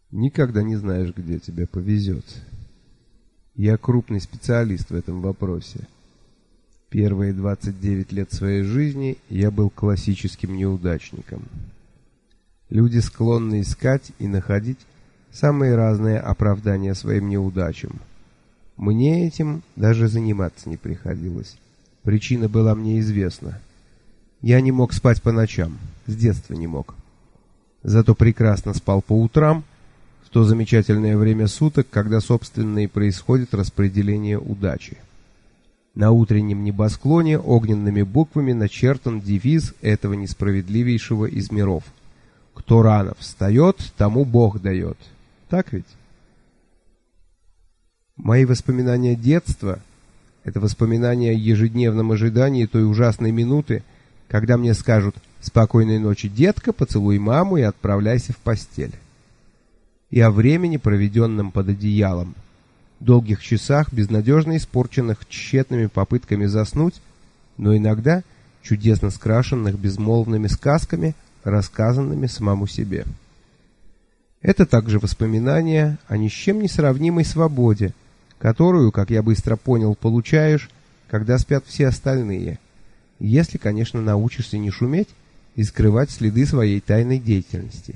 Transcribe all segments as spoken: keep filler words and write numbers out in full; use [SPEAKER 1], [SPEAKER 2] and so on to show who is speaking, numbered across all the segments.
[SPEAKER 1] Никогда не знаешь, где тебе повезет. Я крупный специалист в этом вопросе. Первые двадцать девять лет своей жизни я был классическим неудачником. Люди склонны искать и находить самые разные оправдания своим неудачам. Мне этим даже заниматься не приходилось. Причина была мне известна. Я не мог спать по ночам, с детства не мог. Зато прекрасно спал по утрам, в то замечательное время суток, когда, собственно, и происходит распределение удачи. На утреннем небосклоне огненными буквами начертан девиз этого несправедливейшего из миров. Кто рано встает, тому Бог дает. Так ведь? Мои воспоминания детства — это воспоминания о ежедневном ожидании той ужасной минуты, когда мне скажут «Спокойной ночи, детка, поцелуй маму и отправляйся в постель». И о времени, проведенном под одеялом, долгих часах, безнадежно испорченных тщетными попытками заснуть, но иногда чудесно скрашенных безмолвными сказками, рассказанными самому себе. Это также воспоминания о ни с чем не сравнимой свободе, которую, как я быстро понял, получаешь, когда спят все остальные, если, конечно, научишься не шуметь и скрывать следы своей тайной деятельности.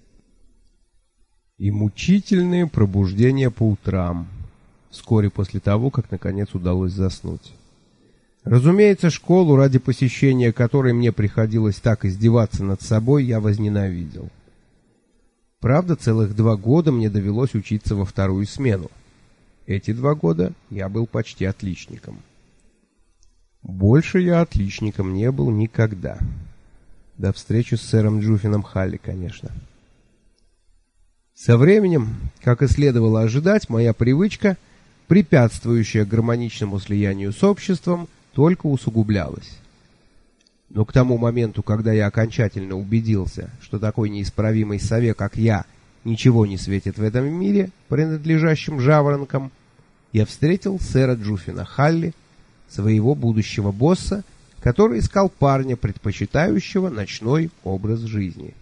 [SPEAKER 1] И мучительные пробуждения по утрам, вскоре после того, как наконец удалось заснуть. Разумеется, школу, ради посещения которой мне приходилось так издеваться над собой, я возненавидел. Правда, целых два года мне довелось учиться во вторую смену. Эти два года я был почти отличником. Больше я отличником не был никогда. До встречи с сэром Джуффином Халли, конечно. Со временем, как и следовало ожидать, моя привычка, препятствующая гармоничному слиянию с обществом, только усугублялась. Но к тому моменту, когда я окончательно убедился, что такой неисправимой сове, как я, ничего не светит в этом мире, принадлежащем жаворонкам, я встретил сэра Джуффина Халли, своего будущего босса, который искал парня, предпочитающего ночной образ жизни.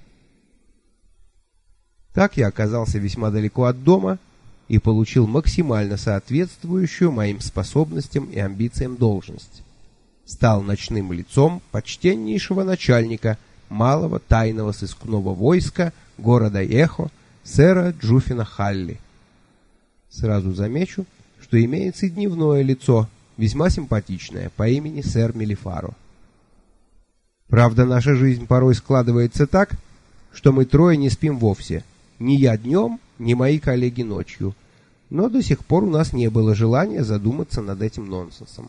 [SPEAKER 1] Так я оказался весьма далеко от дома и получил максимально соответствующую моим способностям и амбициям должность. Стал ночным лицом почтеннейшего начальника малого тайного сыскного войска города Эхо, сэра Джуффина Халли. Сразу замечу, что имеется и дневное лицо, весьма симпатичное, по имени сэр Мелифаро. Правда, наша жизнь порой складывается так, что мы трое не спим вовсе. Ни я днем, ни мои коллеги ночью. Но до сих пор у нас не было желания задуматься над этим нонсенсом.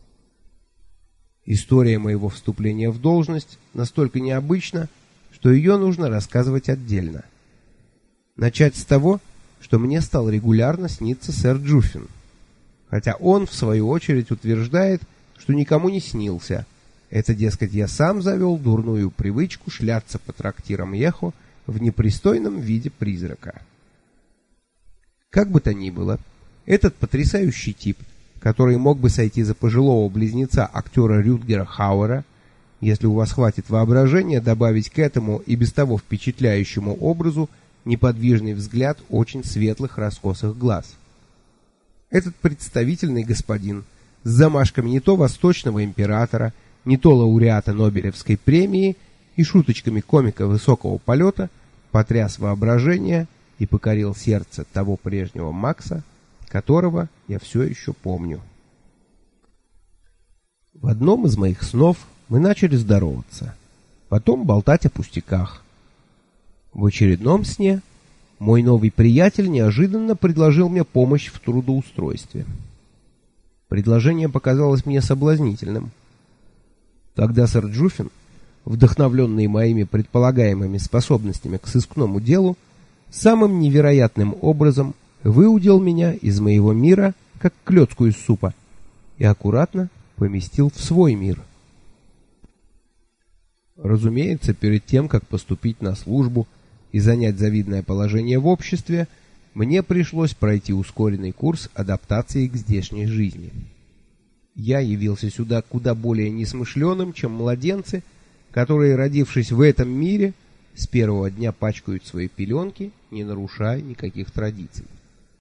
[SPEAKER 1] История моего вступления в должность настолько необычна, что ее нужно рассказывать отдельно. Начать с того, что мне стал регулярно сниться сэр Джуффин. Хотя он, в свою очередь, утверждает, что никому не снился. Это, дескать, я сам завел дурную привычку шляться по трактирам Эхо в непристойном виде призрака. Как бы то ни было, этот потрясающий тип, который мог бы сойти за пожилого близнеца актера Рютгера Хауэра, если у вас хватит воображения добавить к этому и без того впечатляющему образу неподвижный взгляд очень светлых раскосых глаз. Этот представительный господин с замашками не то восточного императора, не то лауреата Нобелевской премии и шуточками комика высокого полета потряс воображение и покорил сердце того прежнего Макса, которого я все еще помню. В одном из моих снов мы начали здороваться, потом болтать о пустяках. В очередном сне мой новый приятель неожиданно предложил мне помощь в трудоустройстве. Предложение показалось мне соблазнительным. Тогда сэр Джуффин, вдохновленный моими предполагаемыми способностями к сыскному делу, самым невероятным образом выудил меня из моего мира, как клёцку из супа, и аккуратно поместил в свой мир. Разумеется, перед тем, как поступить на службу и занять завидное положение в обществе, мне пришлось пройти ускоренный курс адаптации к здешней жизни. Я явился сюда куда более несмышленым, чем младенцы, которые, родившись в этом мире, с первого дня пачкают свои пеленки, не нарушая никаких традиций.